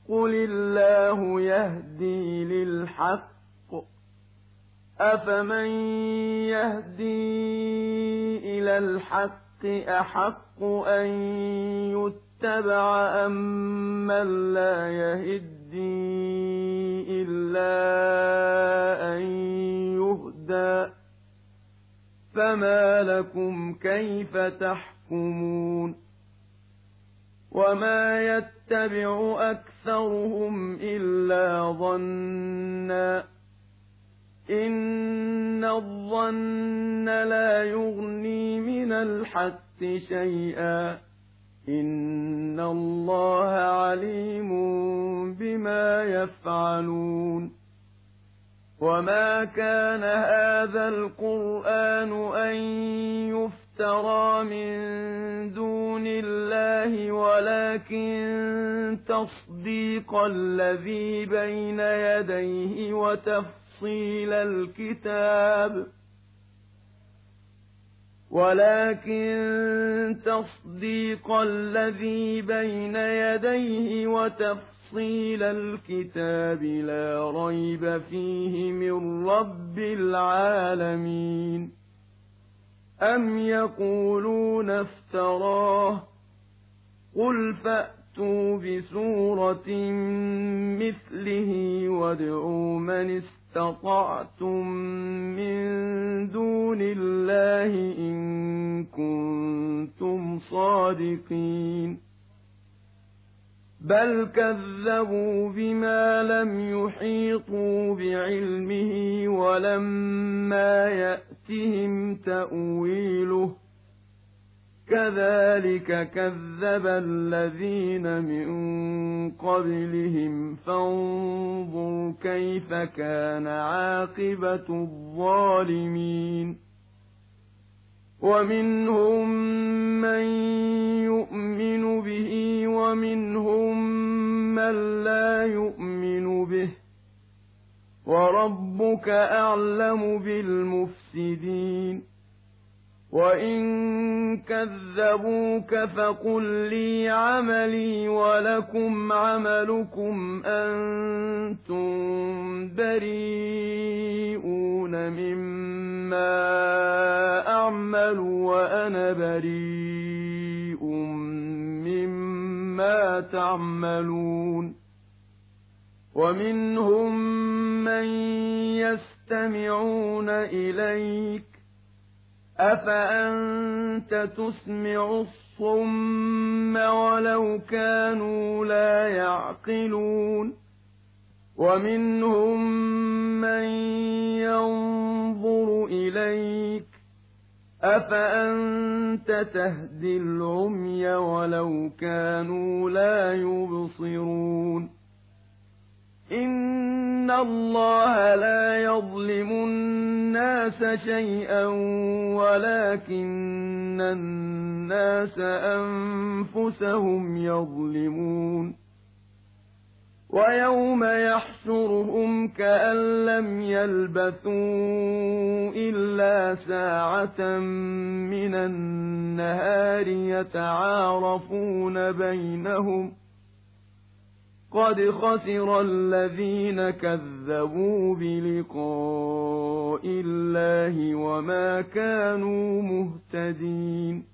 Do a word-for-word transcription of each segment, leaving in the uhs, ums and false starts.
قُلِ اللَّهُ يَهْدِي لِلْحَقِّ ۗ أَفَمَن يَهْدِي إِلَى الْحَقِّ أَحَقُّ أَن يُتَّبَعَ أَمَّن لَّا يَهِدِّي إِلَّا أَن يُهْدَىٰ ۖ فَمَا لَكُمْ كَيْفَ تَحْكُمُونَ وَمَا يَتَّبِعُ أَكْثَرُهُمْ إِلَّا ظَنًّا ۚ إِنَّ الظَّنَّ لَا يُغْنِي مِنَ الْحَقِّ شَيْئًا ۚ إِنَّ اللَّهَ عَلِيمٌ بِمَا يَفْعَلُونَ وَمَا كَانَ هَٰذَا الْقُرْآنُ أَن يُفْتَرَىٰ مِن دُونِ اللَّهِ وَلَٰكِن تَصْدِيقَ الَّذِي بَيْنَ يَدَيْهِ وَتَفْصِيلَ الْكِتَابِ ولكن تصديق الذي بين يديه وتفصيل الكتاب لا ريب فيه من رب العالمين أم يقولون افتراه قل فأتوا بسورة مثله وادعوا من استطعتم من دون الله إن كنتم صادقين بل كذبوا بما لم يحيطوا بعلمه ولما يأتهم تأويله كذلك كذب الذين من قبلهم فانظر كيف كان عاقبة الظالمين ومنهم من يؤمن به ومنهم من لا يؤمن به وربك أعلم بالمفسدين وإن كذبوك فقل لي عملي ولكم عملكم أنتم بريئون مما أعمل وأنا بريء مما تعملون ومنهم من يستمعون إليك أفأنت تسمع الصم ولو كانوا لا يعقلون ومنهم من ينظر إليك أفأنت تهدي العمي ولو كانوا لا يبصرون إن الله لا يظلم الناس شيئا ولكن الناس أنفسهم يظلمون ويوم يحشرهم كأن لم يلبثوا إلا ساعة من النهار يتعارفون بينهم قد خسر الذين كذبوا بلقاء الله وما كانوا مهتدين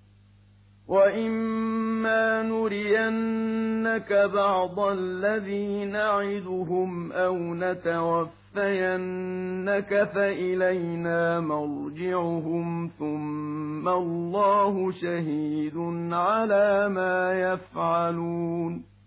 وإما نرينك بعض الذي نعدهم أو نتوفينك فإلينا مرجعهم ثم الله شهيد على ما يفعلون